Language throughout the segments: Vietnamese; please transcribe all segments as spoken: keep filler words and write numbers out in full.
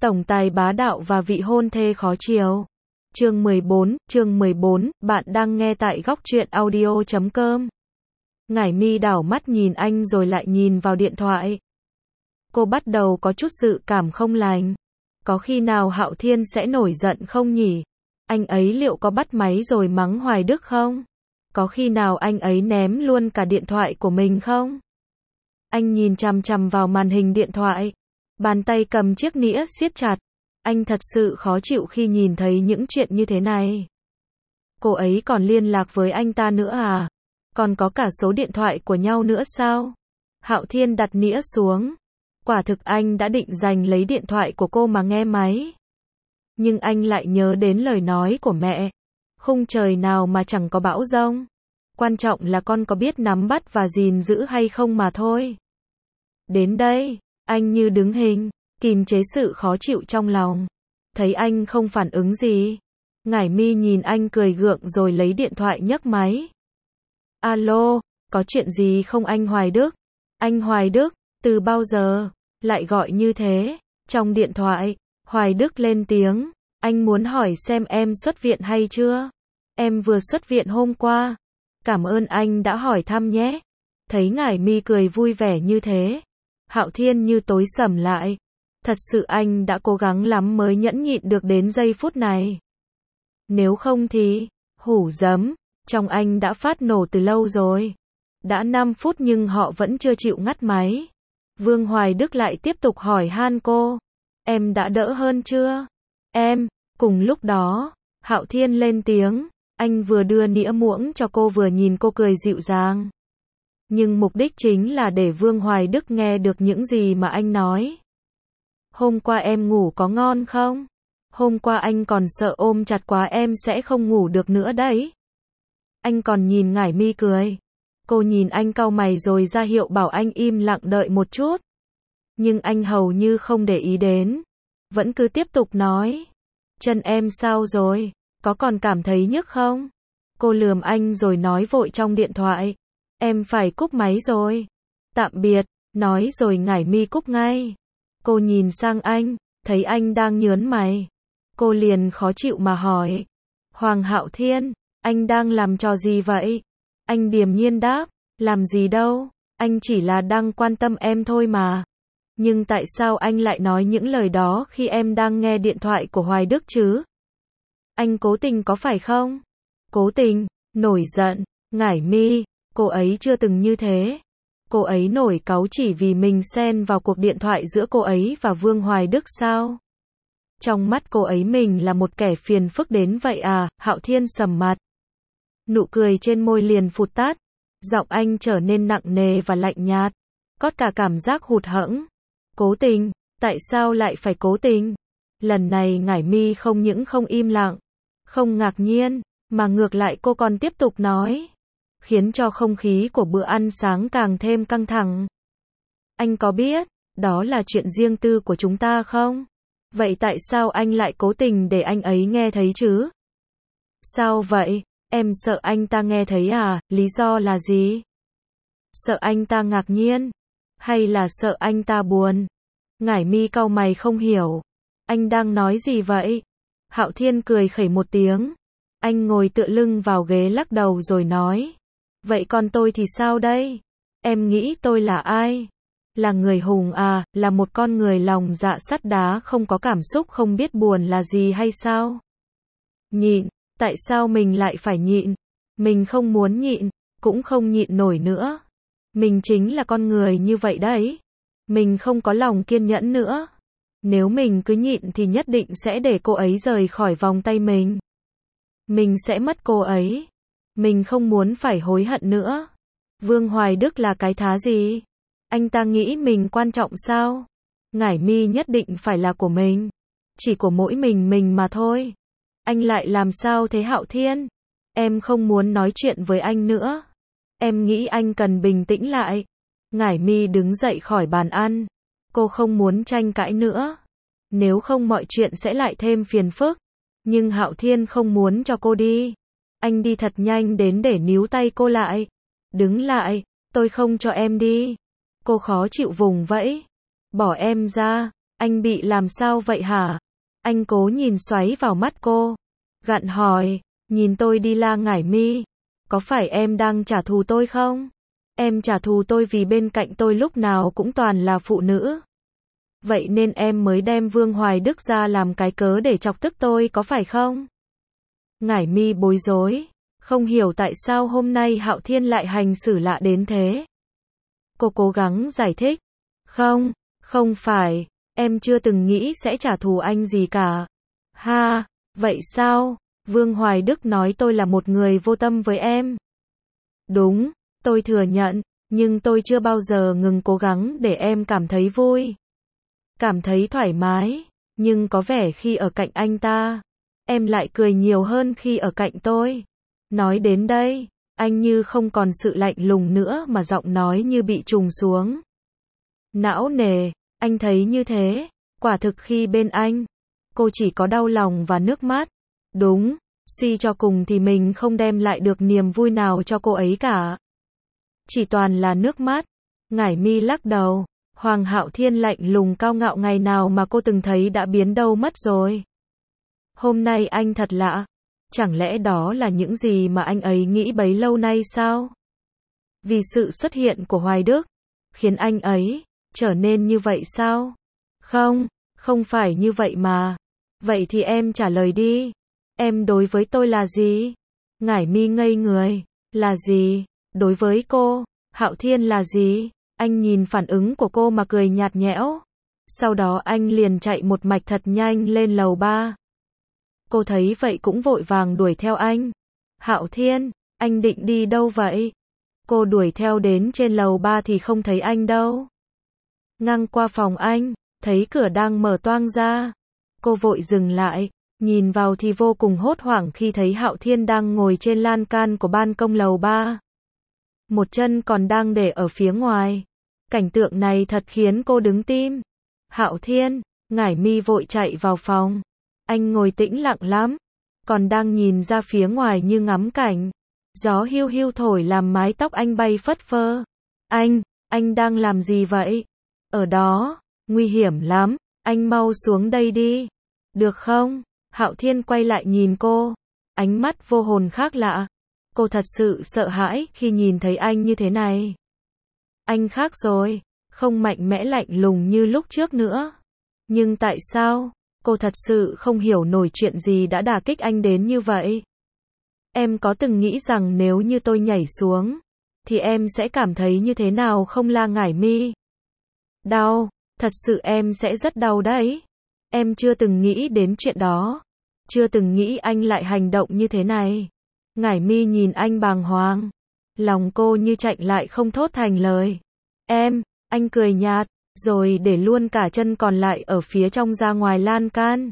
Tổng tài bá đạo và vị hôn thê khó chiều. Chương mười bốn, chương mười bốn, bạn đang nghe tại góc truyện audio chấm com. Ngải Mi đảo mắt nhìn anh rồi lại nhìn vào điện thoại. Cô bắt đầu có chút dự cảm không lành. Có khi nào Hạo Thiên sẽ nổi giận không nhỉ? Anh ấy liệu có bắt máy rồi mắng Hoài Đức không? Có khi nào anh ấy ném luôn cả điện thoại của mình không? Anh nhìn chằm chằm vào màn hình điện thoại. Bàn tay cầm chiếc nĩa siết chặt. Anh thật sự khó chịu khi nhìn thấy những chuyện như thế này. Cô ấy còn liên lạc với anh ta nữa à? Còn có cả số điện thoại của nhau nữa sao? Hạo Thiên đặt nĩa xuống. Quả thực anh đã định giành lấy điện thoại của cô mà nghe máy. Nhưng anh lại nhớ đến lời nói của mẹ. Khung trời nào mà chẳng có bão giông. Quan trọng là con có biết nắm bắt và gìn giữ hay không mà thôi. Đến đây, anh như đứng hình, kìm chế sự khó chịu trong lòng. Thấy anh không phản ứng gì. Ngải Mi nhìn anh cười gượng rồi lấy điện thoại nhấc máy. Alo, có chuyện gì không anh Hoài Đức? Anh Hoài Đức, từ bao giờ lại gọi như thế? Trong điện thoại, Hoài Đức lên tiếng, anh muốn hỏi xem em xuất viện hay chưa? Em vừa xuất viện hôm qua. Cảm ơn anh đã hỏi thăm nhé. Thấy Ngải Mi cười vui vẻ như thế, Hạo Thiên như tối sầm lại. Thật sự anh đã cố gắng lắm mới nhẫn nhịn được đến giây phút này. Nếu không thì, hủ giấm, trong anh đã phát nổ từ lâu rồi. Đã năm phút nhưng họ vẫn chưa chịu ngắt máy. Vương Hoài Đức lại tiếp tục hỏi han cô. Em đã đỡ hơn chưa? Em, cùng lúc đó, Hạo Thiên lên tiếng. Anh vừa đưa nĩa muỗng cho cô vừa nhìn cô cười dịu dàng. Nhưng mục đích chính là để Vương Hoài Đức nghe được những gì mà anh nói. Hôm qua em ngủ có ngon không? Hôm qua anh còn sợ ôm chặt quá em sẽ không ngủ được nữa đấy. Anh còn nhìn Ngải Mi cười. Cô nhìn anh cau mày rồi ra hiệu bảo anh im lặng đợi một chút. Nhưng anh hầu như không để ý đến. Vẫn cứ tiếp tục nói. Chân em sao rồi? Có còn cảm thấy nhức không? Cô lườm anh rồi nói vội trong điện thoại. Em phải cúp máy rồi. Tạm biệt, nói rồi Ngải Mi cúp ngay. Cô nhìn sang anh, thấy anh đang nhớn mày. Cô liền khó chịu mà hỏi. Hoàng Hạo Thiên, anh đang làm trò gì vậy? Anh điềm nhiên đáp, làm gì đâu, anh chỉ là đang quan tâm em thôi mà. Nhưng tại sao anh lại nói những lời đó khi em đang nghe điện thoại của Hoài Đức chứ? Anh cố tình có phải không? Cố tình, nổi giận, Ngải Mi, cô ấy chưa từng như thế. Cô ấy nổi cáu chỉ vì mình xen vào cuộc điện thoại giữa cô ấy và Vương Hoài Đức sao? Trong mắt cô ấy mình là một kẻ phiền phức đến vậy à? Hạo Thiên sầm mặt. Nụ cười trên môi liền phụt tắt. Giọng anh trở nên nặng nề và lạnh nhạt. Có cả cảm giác hụt hẫng. Cố tình, tại sao lại phải cố tình? Lần này Ngải Mi không những không im lặng, không ngạc nhiên, mà ngược lại cô còn tiếp tục nói. Khiến cho không khí của bữa ăn sáng càng thêm căng thẳng. Anh có biết, đó là chuyện riêng tư của chúng ta không? Vậy tại sao anh lại cố tình để anh ấy nghe thấy chứ? Sao vậy? Em sợ anh ta nghe thấy à? Lý do là gì? Sợ anh ta ngạc nhiên? Hay là sợ anh ta buồn? Ngải Mi cau mày không hiểu. Anh đang nói gì vậy? Hạo Thiên cười khẩy một tiếng. Anh ngồi tựa lưng vào ghế lắc đầu rồi nói. Vậy còn tôi thì sao đây? Em nghĩ tôi là ai? Là người hùng à, là một con người lòng dạ sắt đá không có cảm xúc không biết buồn là gì hay sao? Nhịn, tại sao mình lại phải nhịn? Mình không muốn nhịn, cũng không nhịn nổi nữa. Mình chính là con người như vậy đấy. Mình không có lòng kiên nhẫn nữa. Nếu mình cứ nhịn thì nhất định sẽ để cô ấy rời khỏi vòng tay mình. Mình sẽ mất cô ấy. Mình không muốn phải hối hận nữa. Vương Hoài Đức là cái thá gì? Anh ta nghĩ mình quan trọng sao? Ngải Mi nhất định phải là của mình. Chỉ của mỗi mình mình mà thôi. Anh lại làm sao thế Hạo Thiên? Em không muốn nói chuyện với anh nữa. Em nghĩ anh cần bình tĩnh lại. Ngải Mi đứng dậy khỏi bàn ăn. Cô không muốn tranh cãi nữa. Nếu không mọi chuyện sẽ lại thêm phiền phức. Nhưng Hạo Thiên không muốn cho cô đi. Anh đi thật nhanh đến để níu tay cô lại. Đứng lại, tôi không cho em đi. Cô khó chịu vùng vẫy. Bỏ em ra. Anh bị làm sao vậy hả? Anh cố nhìn xoáy vào mắt cô. Gặn hỏi, nhìn tôi đi La Ngải Mi. Có phải em đang trả thù tôi không? Em trả thù tôi vì bên cạnh tôi lúc nào cũng toàn là phụ nữ. Vậy nên em mới đem Vương Hoài Đức ra làm cái cớ để chọc tức tôi có phải không? Ngải Mi bối rối, không hiểu tại sao hôm nay Hạo Thiên lại hành xử lạ đến thế. Cô cố gắng giải thích. Không, không phải, em chưa từng nghĩ sẽ trả thù anh gì cả. Ha, vậy sao? Vương Hoài Đức nói tôi là một người vô tâm với em. Đúng, tôi thừa nhận, nhưng tôi chưa bao giờ ngừng cố gắng để em cảm thấy vui. Cảm thấy thoải mái, nhưng có vẻ khi ở cạnh anh ta, em lại cười nhiều hơn khi ở cạnh tôi. Nói đến đây, anh như không còn sự lạnh lùng nữa mà giọng nói như bị trùng xuống. Não nề, anh thấy như thế, quả thực khi bên anh, cô chỉ có đau lòng và nước mắt. Đúng, suy cho cùng thì mình không đem lại được niềm vui nào cho cô ấy cả. Chỉ toàn là nước mắt. Ngải Mi lắc đầu, Hoàng Hạo Thiên lạnh lùng cao ngạo ngày nào mà cô từng thấy đã biến đâu mất rồi. Hôm nay anh thật lạ. Chẳng lẽ đó là những gì mà anh ấy nghĩ bấy lâu nay sao? Vì sự xuất hiện của Hoài Đức, khiến anh ấy trở nên như vậy sao? Không, không phải như vậy mà. Vậy thì em trả lời đi. Em đối với tôi là gì? Ngải Mi ngây người. Là gì? Đối với cô, Hạo Thiên là gì? Anh nhìn phản ứng của cô mà cười nhạt nhẽo. Sau đó anh liền chạy một mạch thật nhanh lên lầu ba. Cô thấy vậy cũng vội vàng đuổi theo anh. Hạo Thiên, anh định đi đâu vậy? Cô đuổi theo đến trên lầu ba thì không thấy anh đâu. Ngang qua phòng anh, thấy cửa đang mở toang ra. Cô vội dừng lại, nhìn vào thì vô cùng hốt hoảng khi thấy Hạo Thiên đang ngồi trên lan can của ban công lầu ba. Một chân còn đang để ở phía ngoài. Cảnh tượng này thật khiến cô đứng tim. Hạo Thiên, Ngải Mi vội chạy vào phòng. Anh ngồi tĩnh lặng lắm, còn đang nhìn ra phía ngoài như ngắm cảnh. Gió hiu hiu thổi làm mái tóc anh bay phất phơ. Anh, anh đang làm gì vậy? Ở đó, nguy hiểm lắm, anh mau xuống đây đi. Được không? Hạo Thiên quay lại nhìn cô, ánh mắt vô hồn khác lạ. Cô thật sự sợ hãi khi nhìn thấy anh như thế này. Anh khác rồi, không mạnh mẽ lạnh lùng như lúc trước nữa. Nhưng tại sao? Cô thật sự không hiểu nổi chuyện gì đã đả kích anh đến như vậy. Em có từng nghĩ rằng nếu như tôi nhảy xuống, thì em sẽ cảm thấy như thế nào không La Ngải Mi? Đau, thật sự em sẽ rất đau đấy. Em chưa từng nghĩ đến chuyện đó. Chưa từng nghĩ anh lại hành động như thế này. Ngải Mi nhìn anh bàng hoàng. Lòng cô như chạnh lại không thốt thành lời. Em, anh cười nhạt, rồi để luôn cả chân còn lại ở phía trong ra ngoài lan can.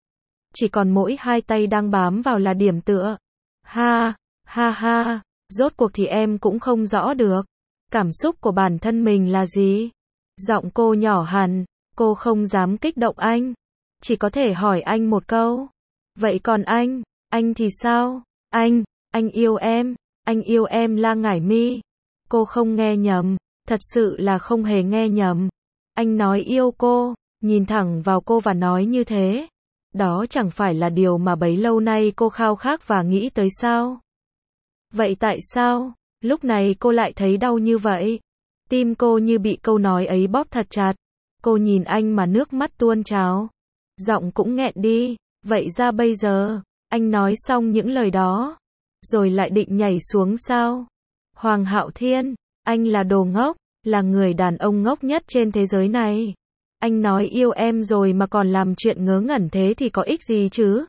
Chỉ còn mỗi hai tay đang bám vào là điểm tựa. Ha, ha ha, rốt cuộc thì em cũng không rõ được. Cảm xúc của bản thân mình là gì? Giọng cô nhỏ hẳn, cô không dám kích động anh. Chỉ có thể hỏi anh một câu. Vậy còn anh, anh thì sao? Anh, anh yêu em, anh yêu em La Ngải Mi. Cô không nghe nhầm, thật sự là không hề nghe nhầm. Anh nói yêu cô, nhìn thẳng vào cô và nói như thế. Đó chẳng phải là điều mà bấy lâu nay cô khao khát và nghĩ tới sao? Vậy tại sao, lúc này cô lại thấy đau như vậy? Tim cô như bị câu nói ấy bóp thật chặt. Cô nhìn anh mà nước mắt tuôn trào. Giọng cũng nghẹn đi. Vậy ra bây giờ, anh nói xong những lời đó, rồi lại định nhảy xuống sao? Hoàng Hạo Thiên, anh là đồ ngốc, là người đàn ông ngốc nhất trên thế giới này. Anh nói yêu em rồi mà còn làm chuyện ngớ ngẩn thế thì có ích gì chứ?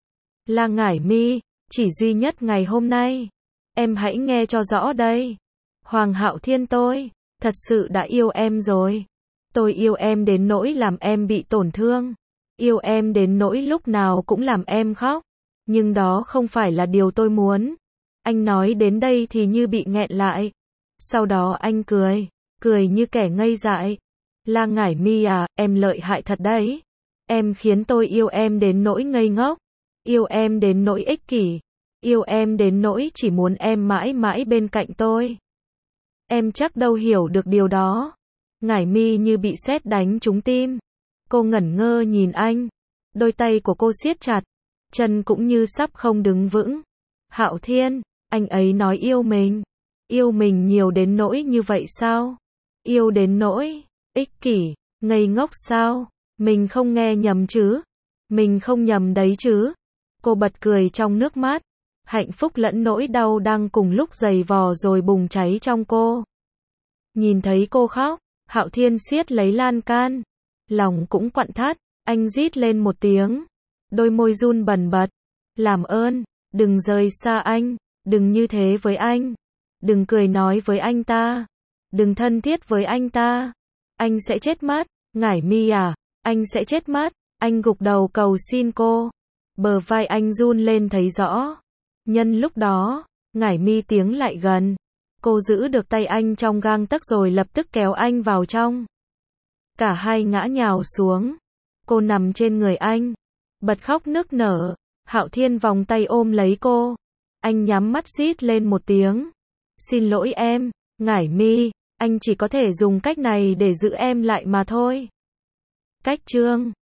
La Ngải Mi, chỉ duy nhất ngày hôm nay. Em hãy nghe cho rõ đây. Hoàng Hạo Thiên, tôi thật sự đã yêu em rồi. Tôi yêu em đến nỗi làm em bị tổn thương. Yêu em đến nỗi lúc nào cũng làm em khóc. Nhưng đó không phải là điều tôi muốn. Anh nói đến đây thì như bị nghẹn lại. Sau đó anh cười, cười như kẻ ngây dại. La Ngải Mi à, em lợi hại thật đấy. Em khiến tôi yêu em đến nỗi ngây ngốc. Yêu em đến nỗi ích kỷ. Yêu em đến nỗi chỉ muốn em mãi mãi bên cạnh tôi. Em chắc đâu hiểu được điều đó. Ngải Mi như bị sét đánh trúng tim. Cô ngẩn ngơ nhìn anh. Đôi tay của cô siết chặt. Chân cũng như sắp không đứng vững. Hạo Thiên, anh ấy nói yêu mình. Yêu mình nhiều đến nỗi như vậy sao? Yêu đến nỗi ích kỷ, ngây ngốc sao? Mình không nghe nhầm chứ? Mình không nhầm đấy chứ? Cô bật cười trong nước mắt. Hạnh phúc lẫn nỗi đau đang cùng lúc giày vò rồi bùng cháy trong cô. Nhìn thấy cô khóc, Hạo Thiên siết lấy lan can. Lòng cũng quặn thắt, anh rít lên một tiếng. Đôi môi run bần bật. Làm ơn, đừng rời xa anh, đừng như thế với anh. Đừng cười nói với anh ta. Đừng thân thiết với anh ta. Anh sẽ chết mất. Ngải Mi à, anh sẽ chết mất. Anh gục đầu cầu xin cô. Bờ vai anh run lên thấy rõ. Nhân lúc đó, Ngải Mi tiến lại gần. Cô giữ được tay anh trong gang tấc rồi lập tức kéo anh vào trong. Cả hai ngã nhào xuống. Cô nằm trên người anh. Bật khóc nức nở. Hạo Thiên vòng tay ôm lấy cô. Anh nhắm mắt rít lên một tiếng. Xin lỗi em, Ngải Mi, anh chỉ có thể dùng cách này để giữ em lại mà thôi. Cách chương